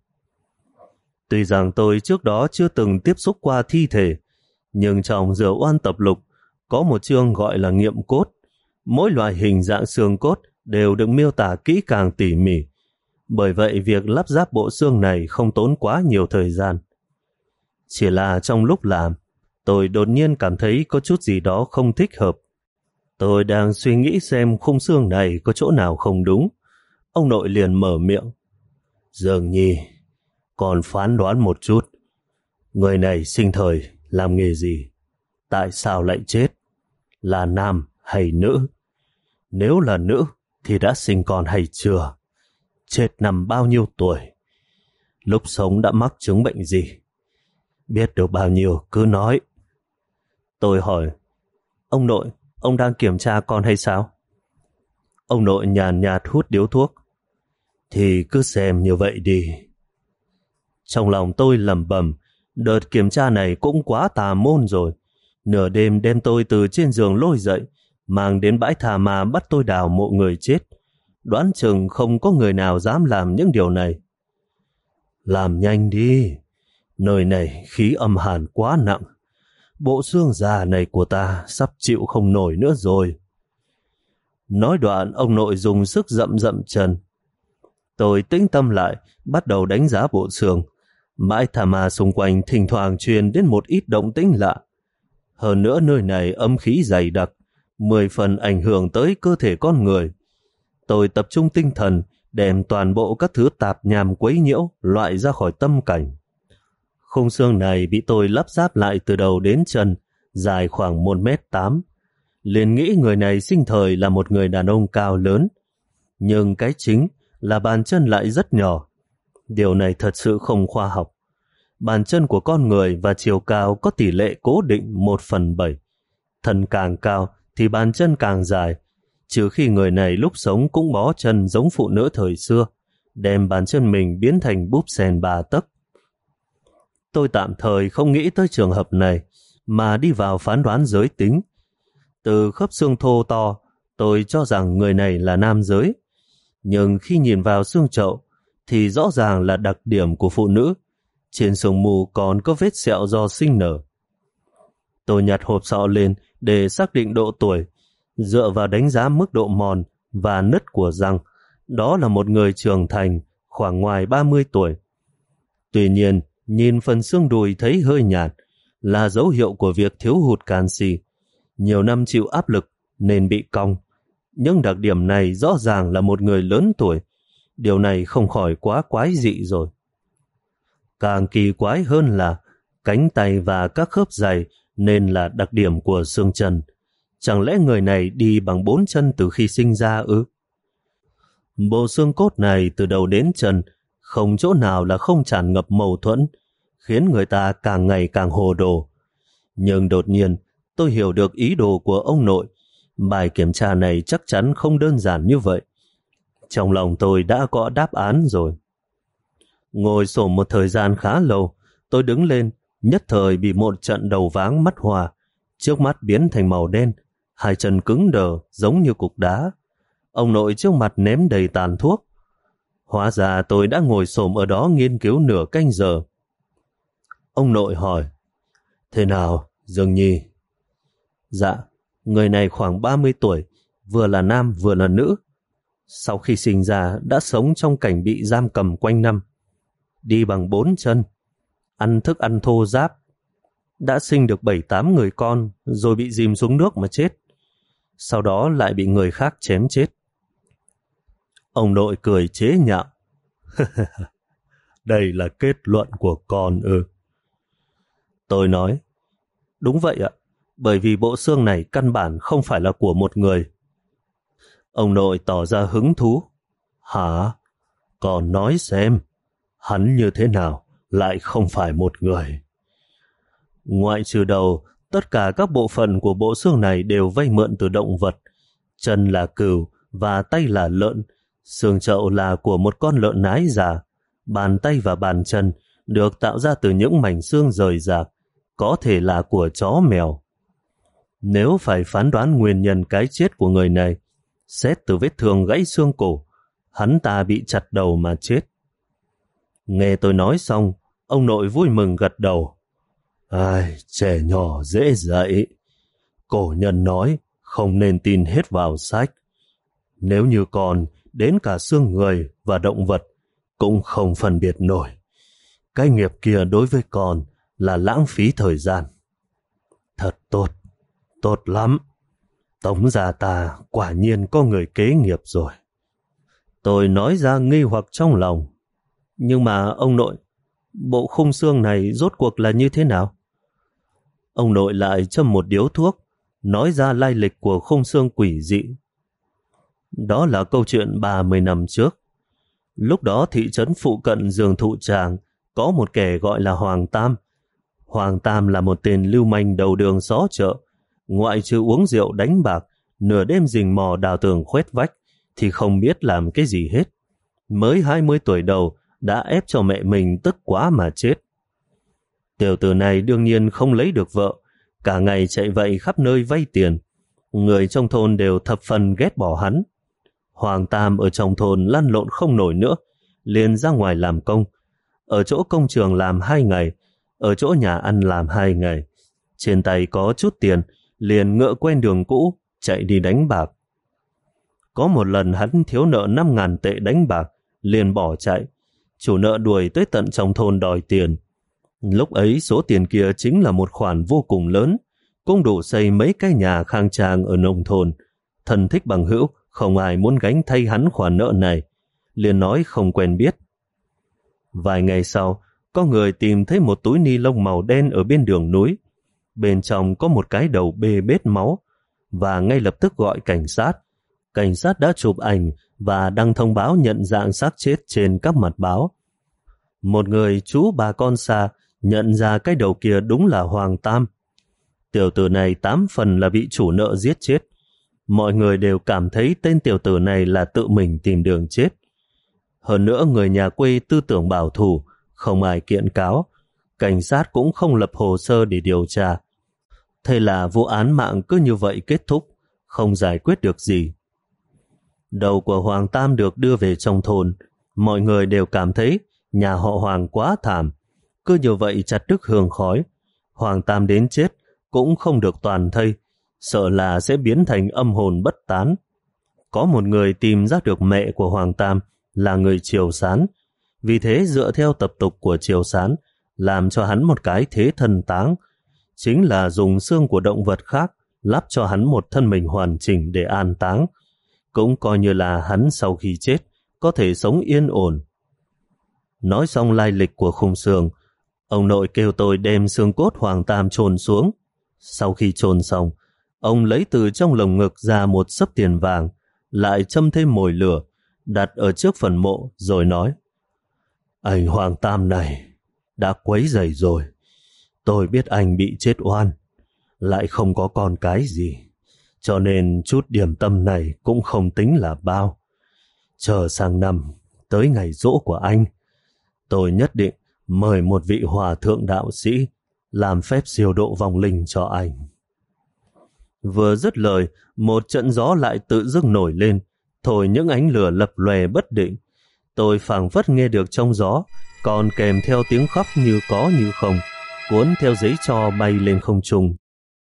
Tuy rằng tôi trước đó chưa từng tiếp xúc qua thi thể, nhưng trong Dở Oan Tập Lục có một chương gọi là nghiệm cốt. Mỗi loại hình dạng xương cốt đều được miêu tả kỹ càng tỉ mỉ. Bởi vậy việc lắp ráp bộ xương này không tốn quá nhiều thời gian. Chỉ là trong lúc làm, tôi đột nhiên cảm thấy có chút gì đó không thích hợp. Tôi đang suy nghĩ xem khung xương này có chỗ nào không đúng. Ông nội liền mở miệng. Dường Nhi, còn phán đoán một chút. Người này sinh thời làm nghề gì? Tại sao lại chết? Là nam hay nữ? Nếu là nữ thì đã sinh con hay chưa? Chết năm bao nhiêu tuổi? Lúc sống đã mắc chứng bệnh gì? Biết được bao nhiêu cứ nói. Tôi hỏi, ông nội, ông đang kiểm tra con hay sao? Ông nội nhàn nhạt hút điếu thuốc. Thì cứ xem như vậy đi. Trong lòng tôi lẩm bẩm, đợt kiểm tra này cũng quá tà môn rồi. Nửa đêm đem tôi từ trên giường lôi dậy, mang đến bãi tha ma bắt tôi đào mộ người chết. Đoán chừng không có người nào dám làm những điều này. Làm nhanh đi, nơi này khí âm hàn quá nặng. Bộ xương già này của ta sắp chịu không nổi nữa rồi. Nói đoạn, ông nội dùng sức dậm dậm chân. Tôi tĩnh tâm lại, bắt đầu đánh giá bộ xương. Bãi tha ma xung quanh thỉnh thoảng truyền đến một ít động tĩnh lạ. Hơn nữa nơi này âm khí dày đặc, mười phần ảnh hưởng tới cơ thể con người. Tôi tập trung tinh thần, đem toàn bộ các thứ tạp nham quấy nhiễu loại ra khỏi tâm cảnh. Khung xương này bị tôi lắp ráp lại từ đầu đến chân, dài khoảng một mét tám. Liền nghĩ người này sinh thời là một người đàn ông cao lớn. Nhưng cái chính là bàn chân lại rất nhỏ. Điều này thật sự không khoa học. Bàn chân của con người và chiều cao có tỷ lệ cố định một phần bảy. Thân càng cao thì bàn chân càng dài, trừ khi người này lúc sống cũng bó chân giống phụ nữ thời xưa, đem bàn chân mình biến thành búp sen ba tấc. Tôi tạm thời không nghĩ tới trường hợp này, mà đi vào phán đoán giới tính. Từ khớp xương thô to, tôi cho rằng người này là nam giới. Nhưng khi nhìn vào xương chậu, thì rõ ràng là đặc điểm của phụ nữ. Trên xương mù còn có vết sẹo do sinh nở. Tôi nhặt hộp sọ lên để xác định độ tuổi, dựa vào đánh giá mức độ mòn và nứt của răng. Đó là một người trưởng thành, khoảng ngoài ba mươi tuổi. Tuy nhiên, nhìn phần xương đùi thấy hơi nhạt, là dấu hiệu của việc thiếu hụt canxi. Nhiều năm chịu áp lực nên bị cong. Những đặc điểm này rõ ràng là một người lớn tuổi. Điều này không khỏi quá quái dị rồi. Càng kỳ quái hơn là cánh tay và các khớp dày nên là đặc điểm của xương chân. Chẳng lẽ người này đi bằng bốn chân từ khi sinh ra ư? Bộ xương cốt này từ đầu đến chân không chỗ nào là không tràn ngập mâu thuẫn, khiến người ta càng ngày càng hồ đồ. Nhưng đột nhiên tôi hiểu được ý đồ của ông nội. Bài kiểm tra này chắc chắn không đơn giản như vậy. Trong lòng tôi đã có đáp án rồi. Ngồi xổm một thời gian khá lâu, tôi đứng lên, nhất thời bị một trận đầu váng mắt hoa. Trước mắt biến thành màu đen, hai chân cứng đờ giống như cục đá. Ông nội trước mặt ném đầy tàn thuốc. Hóa ra tôi đã ngồi xổm ở đó nghiên cứu nửa canh giờ. Ông nội hỏi, thế nào, Dương Nhi? Dạ, người này khoảng ba mươi tuổi, vừa là nam vừa là nữ. Sau khi sinh ra đã sống trong cảnh bị giam cầm quanh năm. Đi bằng bốn chân, ăn thức ăn thô ráp. Đã sinh được bảy tám người con rồi bị dìm xuống nước mà chết. Sau đó lại bị người khác chém chết. Ông nội cười chế nhạo. Đây là kết luận của con ư? Tôi nói, đúng vậy ạ, bởi vì bộ xương này căn bản không phải là của một người. Ông nội tỏ ra hứng thú. Hả? Con nói xem, hắn như thế nào lại không phải một người? Ngoại trừ đầu, tất cả các bộ phận của bộ xương này đều vay mượn từ động vật. Chân là cừu và tay là lợn. Xương chậu là của một con lợn nái già. Bàn tay và bàn chân được tạo ra từ những mảnh xương rời rạc, có thể là của chó mèo. Nếu phải phán đoán nguyên nhân cái chết của người này, xét từ vết thương gãy xương cổ, hắn ta bị chặt đầu mà chết. Nghe tôi nói xong, ông nội vui mừng gật đầu. Ai, trẻ nhỏ dễ dạy. Cổ nhân nói không nên tin hết vào sách. Nếu như còn đến cả xương người và động vật cũng không phân biệt nổi. Cái nghiệp kia đối với con là lãng phí thời gian. Thật tốt, tốt lắm. Tống gia ta quả nhiên có người kế nghiệp rồi. Tôi nói ra nghi hoặc trong lòng. Nhưng mà ông nội, bộ khung xương này rốt cuộc là như thế nào? Ông nội lại châm một điếu thuốc, nói ra lai lịch của khung xương quỷ dị. Đó là câu chuyện ba mươi năm trước. Lúc đó thị trấn phụ cận Giường Thụ Tràng có một kẻ gọi là Hoàng Tam. Hoàng Tam là một tên lưu manh đầu đường xó chợ. Ngoại trừ uống rượu đánh bạc, nửa đêm rình mò đào tường khoét vách, thì không biết làm cái gì hết. Mới hai mươi tuổi đầu đã ép cho mẹ mình tức quá mà chết. Tiểu tử này đương nhiên không lấy được vợ, cả ngày chạy vậy khắp nơi vay tiền. Người trong thôn đều thập phần ghét bỏ hắn. Hoàng Tam ở trong thôn lăn lộn không nổi nữa, liền ra ngoài làm công. Ở chỗ công trường làm hai ngày, ở chỗ nhà ăn làm hai ngày. Trên tay có chút tiền, liền ngựa quen đường cũ, chạy đi đánh bạc. Có một lần hắn thiếu nợ năm ngàn tệ đánh bạc, liền bỏ chạy. Chủ nợ đuổi tới tận trong thôn đòi tiền. Lúc ấy số tiền kia chính là một khoản vô cùng lớn, cũng đủ xây mấy cái nhà khang trang ở nông thôn. Thân thích bằng hữu, không ai muốn gánh thay hắn khoản nợ này, liền nói không quen biết. Vài ngày sau, có người tìm thấy một túi ni lông màu đen ở bên đường núi. Bên trong có một cái đầu bê bết máu, và ngay lập tức gọi cảnh sát. Cảnh sát đã chụp ảnh và đăng thông báo nhận dạng xác chết trên các mặt báo. Một người trú bà con xa nhận ra cái đầu kia đúng là Hoàng Tam. Tiểu tử này tám phần là bị chủ nợ giết chết. Mọi người đều cảm thấy tên tiểu tử này là tự mình tìm đường chết. Hơn nữa người nhà quê tư tưởng bảo thủ, không ai kiện cáo, cảnh sát cũng không lập hồ sơ để điều tra. Thế là vụ án mạng cứ như vậy kết thúc, không giải quyết được gì. Đầu của Hoàng Tam được đưa về trong thôn, mọi người đều cảm thấy nhà họ Hoàng quá thảm, cứ như vậy chặt đứt hương khói. Hoàng Tam đến chết cũng không được toàn thây, sợ là sẽ biến thành âm hồn bất tán. Có một người tìm ra được mẹ của Hoàng Tam là người Triều Sán, vì thế dựa theo tập tục của Triều Sán, làm cho hắn một cái thế thân táng, chính là dùng xương của động vật khác lắp cho hắn một thân mình hoàn chỉnh để an táng, cũng coi như là hắn sau khi chết có thể sống yên ổn. Nói xong lai lịch của khung xương, ông nội kêu tôi đem xương cốt Hoàng Tam chôn xuống. Sau khi chôn xong, ông lấy từ trong lồng ngực ra một xấp tiền vàng, lại châm thêm mồi lửa, đặt ở trước phần mộ rồi nói: Anh Hoàng Tam này đã quấy rầy rồi. Tôi biết anh bị chết oan, lại không có con cái gì, cho nên chút điểm tâm này cũng không tính là bao. Chờ sang năm, tới ngày giỗ của anh, tôi nhất định mời một vị hòa thượng đạo sĩ làm phép siêu độ vong linh cho anh. Vừa dứt lời, một trận gió lại tự dưng nổi lên, thổi những ánh lửa lập lòe bất định. Tôi phảng phất nghe được trong gió, còn kèm theo tiếng khóc như có như không, cuốn theo giấy tro bay lên không trung.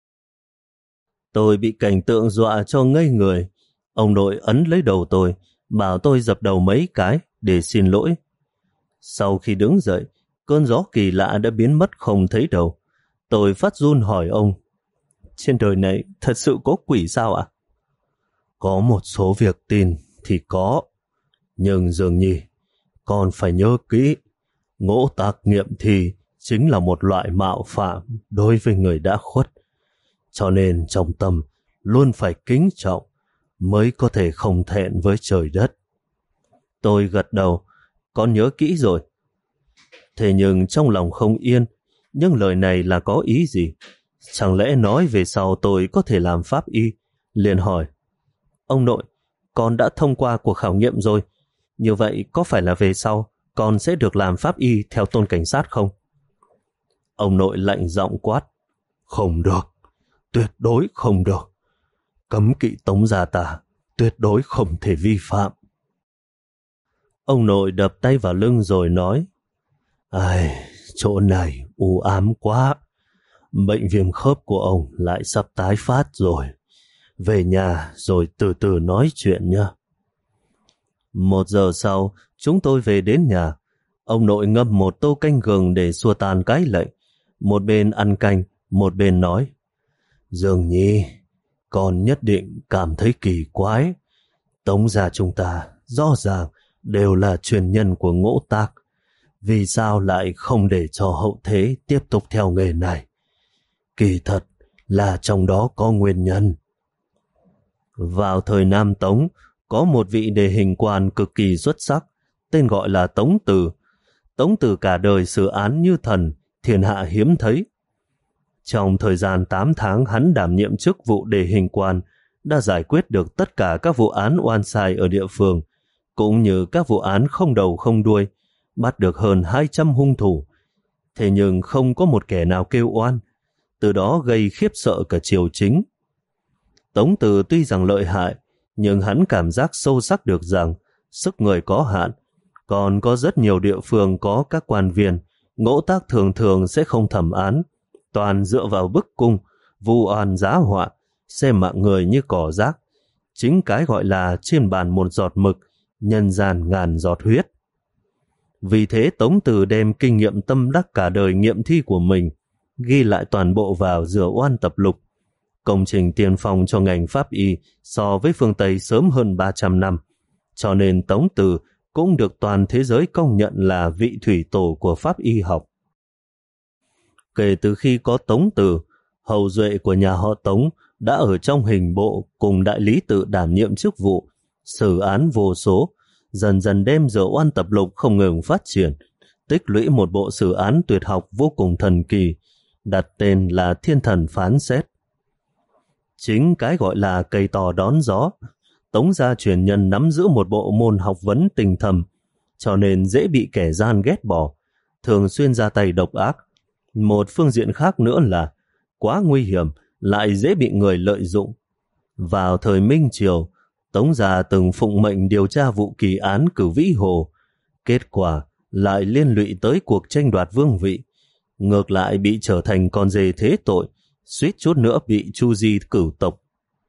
Tôi bị cảnh tượng dọa cho ngây người. Ông nội ấn lấy đầu tôi, bảo tôi dập đầu mấy cái để xin lỗi. Sau khi đứng dậy, cơn gió kỳ lạ đã biến mất không thấy đâu. Tôi phát run hỏi ông: Trên đời này thật sự có quỷ sao ạ? Có một số việc tin thì có, nhưng dường như con phải nhớ kỹ, ngỗ tác nghiệm thì chính là một loại mạo phạm đối với người đã khuất. Cho nên trong tâm luôn phải kính trọng mới có thể không thẹn với trời đất. Tôi gật đầu, con nhớ kỹ rồi. Thế nhưng trong lòng không yên, nhưng lời này là có ý gì? Chẳng lẽ nói về sau tôi có thể làm pháp y? Liền hỏi: Ông nội, con đã thông qua cuộc khảo nghiệm rồi, như vậy có phải là về sau con sẽ được làm pháp y theo tôn cảnh sát không? Ông nội lạnh giọng quát: Không được, tuyệt đối không được. Cấm kỵ Tống gia ta tuyệt đối không thể vi phạm. Ông nội đập tay vào lưng rồi nói: Ai, chỗ này u ám quá. Bệnh viêm khớp của ông lại sắp tái phát rồi. Về nhà rồi từ từ nói chuyện nhé. Một giờ sau, chúng tôi về đến nhà. Ông nội ngâm một tô canh gừng để xua tan cái lạnh. Một bên ăn canh, một bên nói: Dương Nhi, con nhất định cảm thấy kỳ quái. Tống gia chúng ta rõ ràng đều là truyền nhân của Ngỗ Tác. Vì sao lại không để cho hậu thế tiếp tục theo nghề này? Kỳ thật là trong đó có nguyên nhân. Vào thời Nam Tống, có một vị đề hình quan cực kỳ xuất sắc, tên gọi là Tống Từ. Tống Từ cả đời xử án như thần, thiên hạ hiếm thấy. Trong thời gian tám tháng hắn đảm nhiệm chức vụ đề hình quan, đã giải quyết được tất cả các vụ án oan sai ở địa phương, cũng như các vụ án không đầu không đuôi, bắt được hơn hai trăm hung thủ. Thế nhưng không có một kẻ nào kêu oan, từ đó gây khiếp sợ cả triều chính. Tống Từ tuy rằng lợi hại, nhưng hắn cảm giác sâu sắc được rằng sức người có hạn, còn có rất nhiều địa phương có các quan viên, Ngỗ Tác thường thường sẽ không thẩm án, toàn dựa vào bức cung, vu oan giá họa, xem mạng người như cỏ rác. Chính cái gọi là trên bàn một giọt mực, nhân gian ngàn giọt huyết. Vì thế Tống Từ đem kinh nghiệm tâm đắc cả đời nghiệm thi của mình, ghi lại toàn bộ vào Rửa Oan Tập Lục, công trình tiên phong cho ngành pháp y so với phương Tây sớm hơn ba trăm năm, cho nên Tống Từ cũng được toàn thế giới công nhận là vị thủy tổ của pháp y học. Kể từ khi có Tống Từ, hậu duệ của nhà họ Tống đã ở trong hình bộ cùng đại lý tự đảm nhiệm chức vụ, xử án vô số, dần dần đem Rửa Oan Tập Lục không ngừng phát triển, tích lũy một bộ sử án tuyệt học vô cùng thần kỳ, đặt tên là Thiên Thần Phán Xét. Chính cái gọi là cây to đón gió, Tống gia truyền nhân nắm giữ một bộ môn học vấn tình thầm, cho nên dễ bị kẻ gian ghét bỏ, thường xuyên ra tay độc ác. Một phương diện khác nữa là quá nguy hiểm, lại dễ bị người lợi dụng. Vào thời Minh Triều, Tống gia từng phụng mệnh điều tra vụ kỳ án Cửu Vĩ Hồ, kết quả lại liên lụy tới cuộc tranh đoạt vương vị, ngược lại bị trở thành con dê thế tội, suýt chút nữa bị chu di cửu tộc.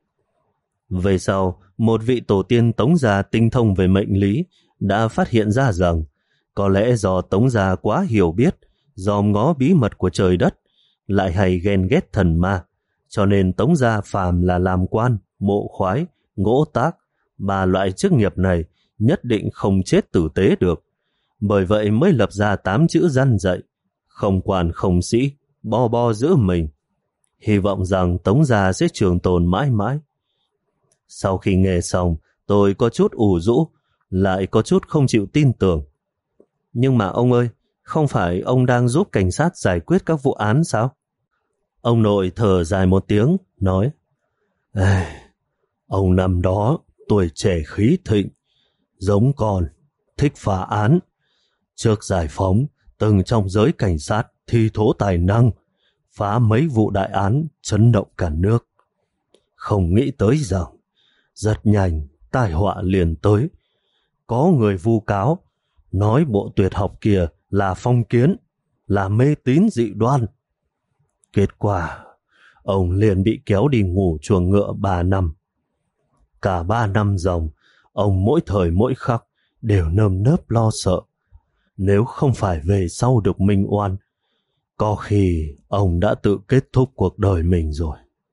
Về sau, một vị tổ tiên Tống gia tinh thông về mệnh lý đã phát hiện ra rằng có lẽ do Tống gia quá hiểu biết, dòm ngó bí mật của trời đất, lại hay ghen ghét thần ma, cho nên Tống gia phàm là làm quan, mộ khoái, ngỗ tác, ba loại chức nghiệp này nhất định không chết tử tế được. Bởi vậy mới lập ra tám chữ răn dạy: không quan không sĩ, bo bo giữ mình. Hy vọng rằng Tống gia sẽ trường tồn mãi mãi. Sau khi nghe xong, tôi có chút ủ rũ, lại có chút không chịu tin tưởng. Nhưng mà ông ơi, không phải ông đang giúp cảnh sát giải quyết các vụ án sao? Ông nội thở dài một tiếng, nói: Ê, ông năm đó tuổi trẻ khí thịnh, giống con, thích phá án. Trước giải phóng, từng trong giới cảnh sát thi thố tài năng, phá mấy vụ đại án chấn động cả nước. Không nghĩ tới rằng rất nhanh tai họa liền tới. Có người vu cáo, nói bộ tuyệt học kia là phong kiến, là mê tín dị đoan. Kết quả, ông liền bị kéo đi ngủ chuồng ngựa ba năm. Cả ba năm ròng, ông mỗi thời mỗi khắc đều nơm nớp lo sợ. Nếu không phải về sau được minh oan, có khi ông đã tự kết thúc cuộc đời mình rồi.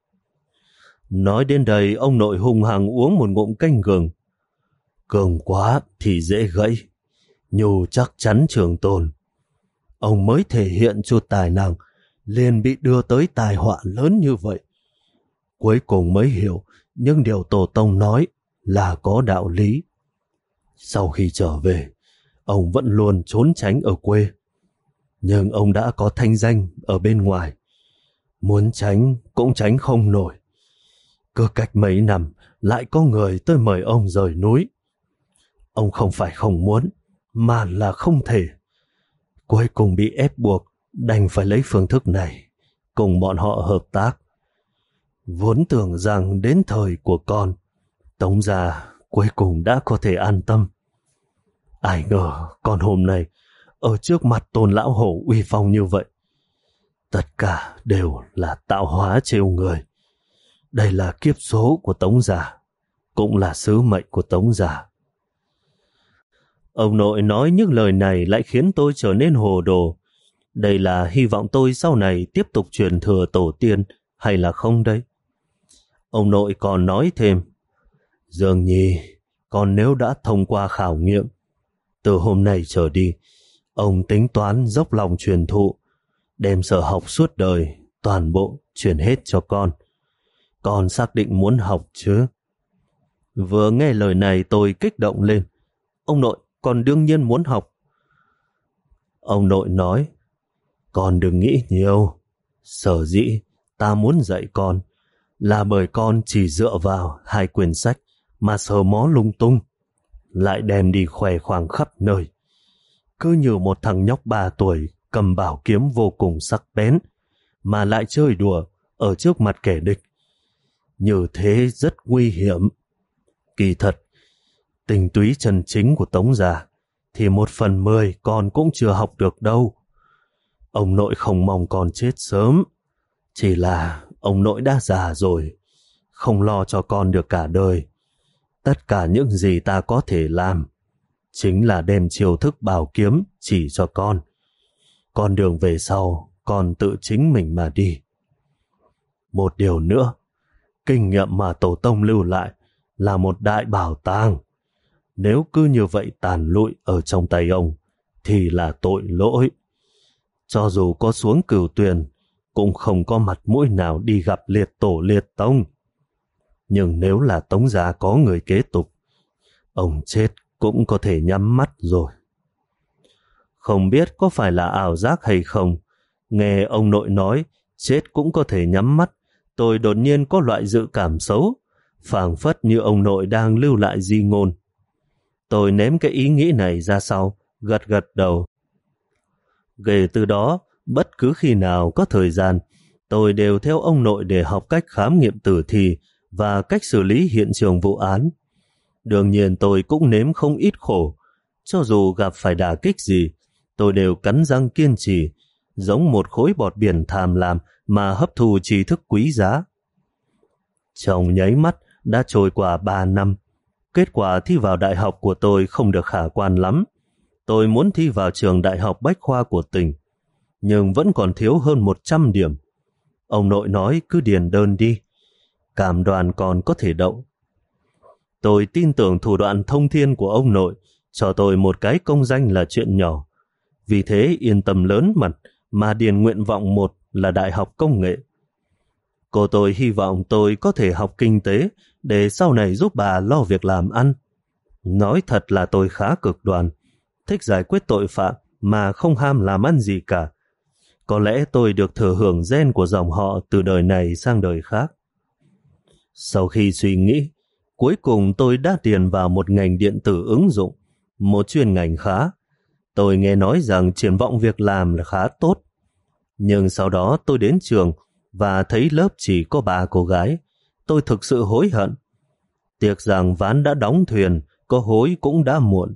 Nói đến đây, ông nội hung hăng uống một ngụm canh gừng. Cường quá thì dễ gãy, nhu chắc chắn trường tồn. Ông mới thể hiện chút tài năng, liền bị đưa tới tai họa lớn như vậy. Cuối cùng mới hiểu những điều tổ tông nói là có đạo lý. Sau khi trở về, ông vẫn luôn trốn tránh ở quê. Nhưng ông đã có thanh danh ở bên ngoài, muốn tránh cũng tránh không nổi. Cứ cách mấy năm lại có người tới mời ông rời núi. Ông không phải không muốn, mà là không thể. Cuối cùng bị ép buộc, đành phải lấy phương thức này cùng bọn họ hợp tác. Vốn tưởng rằng đến thời của con, Tống gia cuối cùng đã có thể an tâm. Ai ngờ con hôm nay ở trước mặt Tôn lão hổ uy phong như vậy. Tất cả đều là tạo hóa trêu người. Đây là kiếp số của Tống gia, cũng là sứ mệnh của Tống gia. Ông nội nói những lời này lại khiến tôi trở nên hồ đồ. Đây là hy vọng tôi sau này tiếp tục truyền thừa tổ tiên hay là không đây? Ông nội còn nói thêm: Dương Nhi, còn nếu đã thông qua khảo nghiệm, từ hôm nay trở đi, ông tính toán dốc lòng truyền thụ, đem sở học suốt đời, toàn bộ truyền hết cho con. Con xác định muốn học chứ? Vừa nghe lời này tôi kích động lên. Ông nội, con đương nhiên muốn học. Ông nội nói: Con đừng nghĩ nhiều. Sở dĩ ta muốn dạy con là bởi con chỉ dựa vào hai quyển sách mà sờ mó lung tung, lại đem đi khoe khoang khắp nơi. Cứ như một thằng nhóc ba tuổi cầm bảo kiếm vô cùng sắc bén, mà lại chơi đùa ở trước mặt kẻ địch. Như thế rất nguy hiểm. Kỳ thật, tình túy chân chính của Tống gia thì một phần mười con cũng chưa học được đâu. Ông nội không mong con chết sớm, chỉ là ông nội đã già rồi, không lo cho con được cả đời. Tất cả những gì ta có thể làm chính là đem chiêu thức bảo kiếm chỉ cho con. Con đường về sau, con tự chính mình mà đi. Một điều nữa, kinh nghiệm mà tổ tông lưu lại là một đại bảo tàng. Nếu cứ như vậy tàn lụi ở trong tay ông, thì là tội lỗi. Cho dù có xuống Cửu Tuyền, cũng không có mặt mũi nào đi gặp liệt tổ liệt tông. Nhưng nếu là Tống gia có người kế tục, ông chết cũng có thể nhắm mắt rồi. Không biết có phải là ảo giác hay không, nghe ông nội nói chết cũng có thể nhắm mắt, tôi đột nhiên có loại dự cảm xấu, phảng phất như ông nội đang lưu lại di ngôn. Tôi ném cái ý nghĩ này ra sau, gật gật đầu. Kể từ đó, bất cứ khi nào có thời gian, tôi đều theo ông nội để học cách khám nghiệm tử thi và cách xử lý hiện trường vụ án. Đương nhiên tôi cũng nếm không ít khổ, cho dù gặp phải đả kích gì, tôi đều cắn răng kiên trì, giống một khối bọt biển tham lam mà hấp thu tri thức quý giá. Trong nháy mắt đã trôi qua ba năm, kết quả thi vào đại học của tôi không được khả quan lắm. Tôi muốn thi vào trường đại học bách khoa của tỉnh, nhưng vẫn còn thiếu hơn một trăm điểm. Ông nội nói cứ điền đơn đi, cảm đoàn còn có thể đậu. Tôi tin tưởng thủ đoạn thông thiên của ông nội, cho tôi một cái công danh là chuyện nhỏ. Vì thế yên tâm lớn mặt mà điền nguyện vọng một là Đại học Công nghệ. Cô tôi hy vọng tôi có thể học kinh tế để sau này giúp bà lo việc làm ăn. Nói thật là tôi khá cực đoan, thích giải quyết tội phạm mà không ham làm ăn gì cả. Có lẽ tôi được thừa hưởng gen của dòng họ từ đời này sang đời khác. Sau khi suy nghĩ, cuối cùng tôi đã điền vào một ngành điện tử ứng dụng, một chuyên ngành khá. Tôi nghe nói rằng triển vọng việc làm là khá tốt. Nhưng sau đó tôi đến trường và thấy lớp chỉ có ba cô gái. Tôi thực sự hối hận. Tiếc rằng ván đã đóng thuyền, có hối cũng đã muộn.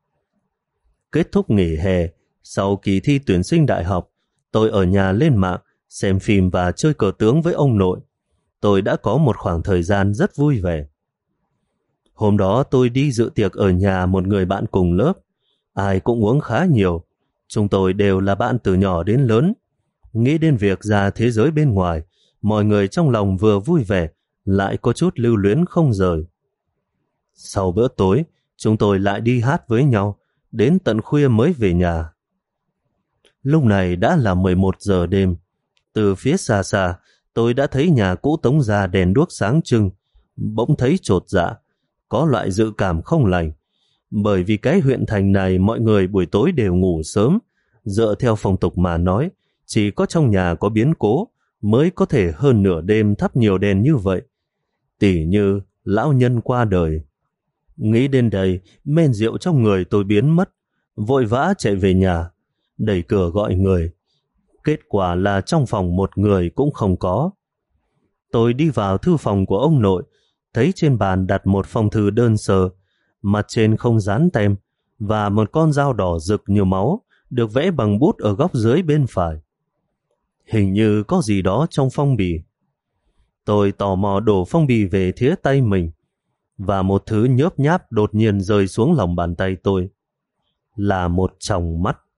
Kết thúc nghỉ hè, sau kỳ thi tuyển sinh đại học, tôi ở nhà lên mạng, xem phim và chơi cờ tướng với ông nội. Tôi đã có một khoảng thời gian rất vui vẻ. Hôm đó tôi đi dự tiệc ở nhà một người bạn cùng lớp. Ai cũng uống khá nhiều. Chúng tôi đều là bạn từ nhỏ đến lớn. Nghĩ đến việc ra thế giới bên ngoài, mọi người trong lòng vừa vui vẻ, lại có chút lưu luyến không rời. Sau bữa tối, chúng tôi lại đi hát với nhau, đến tận khuya mới về nhà. Lúc này đã là mười một giờ đêm. Từ phía xa xa, tôi đã thấy nhà cũ Tống Gia đèn đuốc sáng trưng. Bỗng thấy chột dạ, có loại dự cảm không lành. Bởi vì cái huyện thành này mọi người buổi tối đều ngủ sớm. Dựa theo phong tục mà nói, chỉ có trong nhà có biến cố mới có thể hơn nửa đêm thắp nhiều đèn như vậy. Tỉ như lão nhân qua đời. Nghĩ đến đây, men rượu trong người tôi biến mất, vội vã chạy về nhà, đẩy cửa gọi người. Kết quả là trong phòng một người cũng không có. Tôi đi vào thư phòng của ông nội, thấy trên bàn đặt một phong thư đơn sơ, mặt trên không dán tem, và một con dao đỏ rực như máu được vẽ bằng bút ở góc dưới bên phải. Hình như có gì đó trong phong bì. Tôi tò mò đổ phong bì về phía tay mình, và một thứ nhớp nháp đột nhiên rơi xuống lòng bàn tay tôi. Là một tròng mắt.